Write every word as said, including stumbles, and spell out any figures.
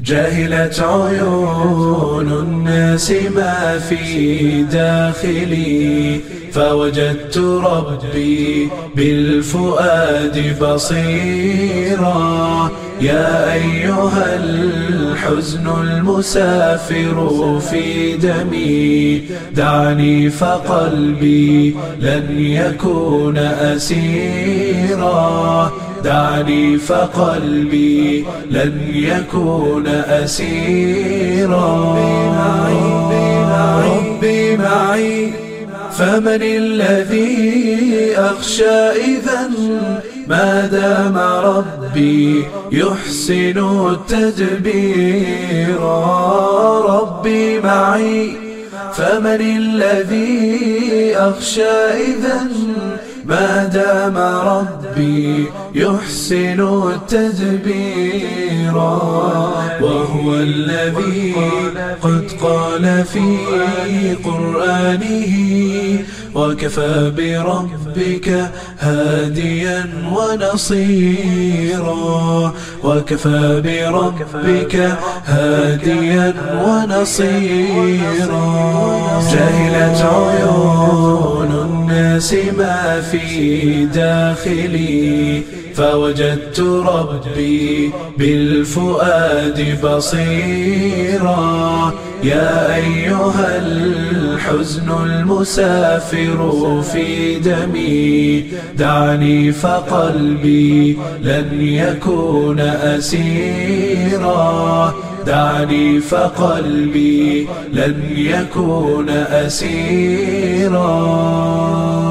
جهلت عيون الناس ما في داخلي، فوجدت ربي بالفؤاد بصيرا. يا أيها الحزن المسافر في دمي، دعني فقلبي لن يكون أسيرا. دعني فقلبي لن يكون أسيرا. ربي معي، فمن الذي أخشى إذا ما دام ربي يحسن التدبير. ربي معي، فمن الذي أخشى إذا ما دام ربي يحسن التدبير. وهو الذي قد قال في قرآنه: وكفى بربك هاديا ونصيرا. وكفى بربك هاديا ونصيرا. جهلت عيون الناس ما في داخلي، فوجدت ربي بالفؤاد بصيرا. يا أيها الحزن المسافر في دمي، دعني فقلبي لن يكون أسيرا. دعني فقلبي لن يكون أسيرا.